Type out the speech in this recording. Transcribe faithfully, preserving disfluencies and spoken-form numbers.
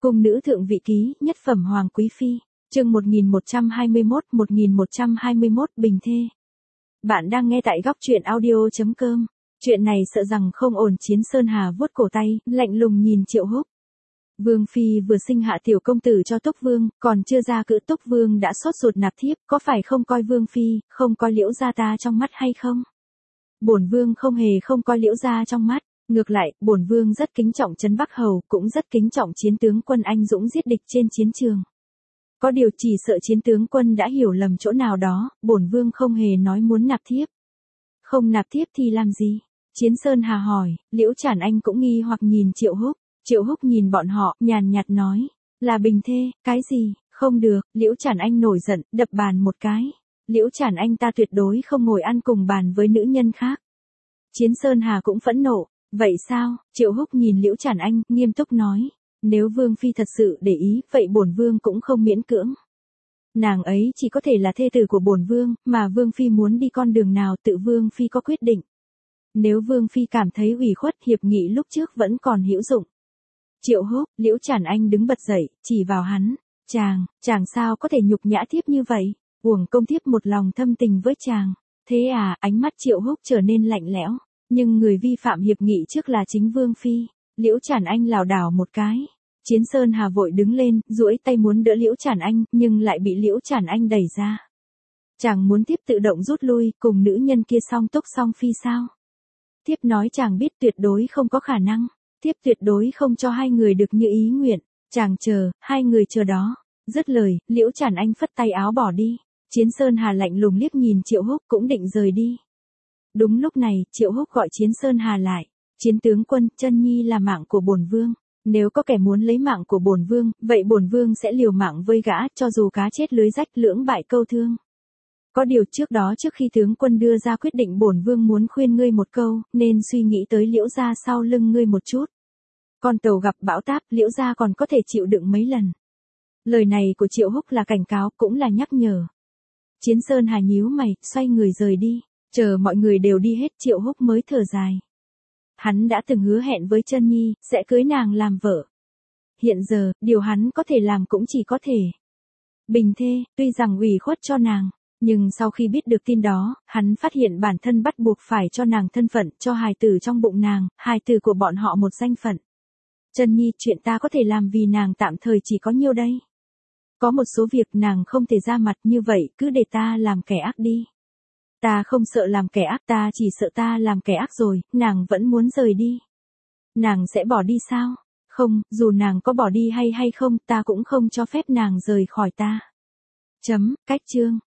Cung nữ thượng vị ký, nhất phẩm hoàng quý phi, chương một nghìn một trăm hai mươi mốt, một nghìn một trăm hai mươi mốt bình thê. Bạn đang nghe tại góc truyện audio chấm com. Chuyện này sợ rằng không ổn. Chiến Sơn Hà vuốt cổ tay, lạnh lùng nhìn Triệu Húc. Vương phi vừa sinh hạ tiểu công tử cho Túc Vương, còn chưa ra cữ Túc Vương đã sốt ruột nạp thiếp, có phải không coi Vương phi, không coi Liễu gia ta trong mắt hay không? Bổn Vương không hề không coi Liễu gia trong mắt. Ngược lại, bổn Vương rất kính trọng Trấn Bắc Hầu, cũng rất kính trọng chiến tướng quân anh dũng giết địch trên chiến trường. Có điều chỉ sợ chiến tướng quân đã hiểu lầm chỗ nào đó, bổn Vương không hề nói muốn nạp thiếp. Không nạp thiếp thì làm gì? Chiến Sơn Hà hỏi. Liễu Trản Anh cũng nghi hoặc nhìn Triệu Húc. Triệu Húc nhìn bọn họ, nhàn nhạt nói, là bình thê, cái gì, không được. Liễu Trản Anh nổi giận, đập bàn một cái. Liễu Trản Anh ta tuyệt đối không ngồi ăn cùng bàn với nữ nhân khác. Chiến Sơn Hà cũng phẫn nộ. Vậy sao? Triệu Húc nhìn Liễu Trản Anh, nghiêm túc nói. Nếu Vương phi thật sự để ý, vậy bổn Vương cũng không miễn cưỡng. Nàng ấy chỉ có thể là thê tử của bổn Vương, mà Vương phi muốn đi con đường nào tự Vương phi có quyết định. Nếu Vương phi cảm thấy ủy khuất, hiệp nghị lúc trước vẫn còn hữu dụng. Triệu Húc, Liễu Trản Anh đứng bật dậy, chỉ vào hắn. Chàng, chàng sao có thể nhục nhã thiếp như vậy? Uổng công thiếp một lòng thâm tình với chàng. Thế à? Ánh mắt Triệu Húc trở nên lạnh lẽo. Nhưng người vi phạm hiệp nghị trước là chính Vương phi. Liễu Trản Anh lảo đảo một cái. Chiến Sơn Hà vội đứng lên, duỗi tay muốn đỡ Liễu Trản Anh, nhưng lại bị Liễu Trản Anh đẩy ra. Chàng muốn tiếp tự động rút lui, cùng nữ nhân kia song túc song phi sao? Tiếp nói chàng biết tuyệt đối không có khả năng. Tiếp tuyệt đối không cho hai người được như ý nguyện. Chàng chờ, hai người chờ đó. Dứt lời, Liễu Trản Anh phất tay áo bỏ đi. Chiến Sơn Hà lạnh lùng liếc nhìn Triệu Húc cũng định rời đi. Đúng lúc này, Triệu Húc gọi Chiến Sơn Hà lại. Chiến tướng quân, Chân Nhi là mạng của bổn Vương. Nếu có kẻ muốn lấy mạng của bổn Vương, vậy bổn Vương sẽ liều mạng với gã, cho dù cá chết lưới rách lưỡng bại câu thương. Có điều trước đó trước khi tướng quân đưa ra quyết định bổn Vương muốn khuyên ngươi một câu, nên suy nghĩ tới Liễu gia sau lưng ngươi một chút. Con tàu gặp bão táp, Liễu gia còn có thể chịu đựng mấy lần. Lời này của Triệu Húc là cảnh cáo, cũng là nhắc nhở. Chiến Sơn Hà nhíu mày, xoay người rời đi. Chờ mọi người đều đi hết, Triệu Húc mới thở dài. Hắn đã từng hứa hẹn với Chân Nhi, sẽ cưới nàng làm vợ. Hiện giờ, điều hắn có thể làm cũng chỉ có thể bình thê, tuy rằng ủy khuất cho nàng. Nhưng sau khi biết được tin đó, hắn phát hiện bản thân bắt buộc phải cho nàng thân phận, cho hài tử trong bụng nàng, hài tử của bọn họ một danh phận. Chân Nhi, chuyện ta có thể làm vì nàng tạm thời chỉ có nhiêu đây. Có một số việc nàng không thể ra mặt, như vậy, cứ để ta làm kẻ ác đi. Ta không sợ làm kẻ ác, ta chỉ sợ ta làm kẻ ác rồi, nàng vẫn muốn rời đi. Nàng sẽ bỏ đi sao? Không, dù nàng có bỏ đi hay hay không, ta cũng không cho phép nàng rời khỏi ta. Chấm, cách chương.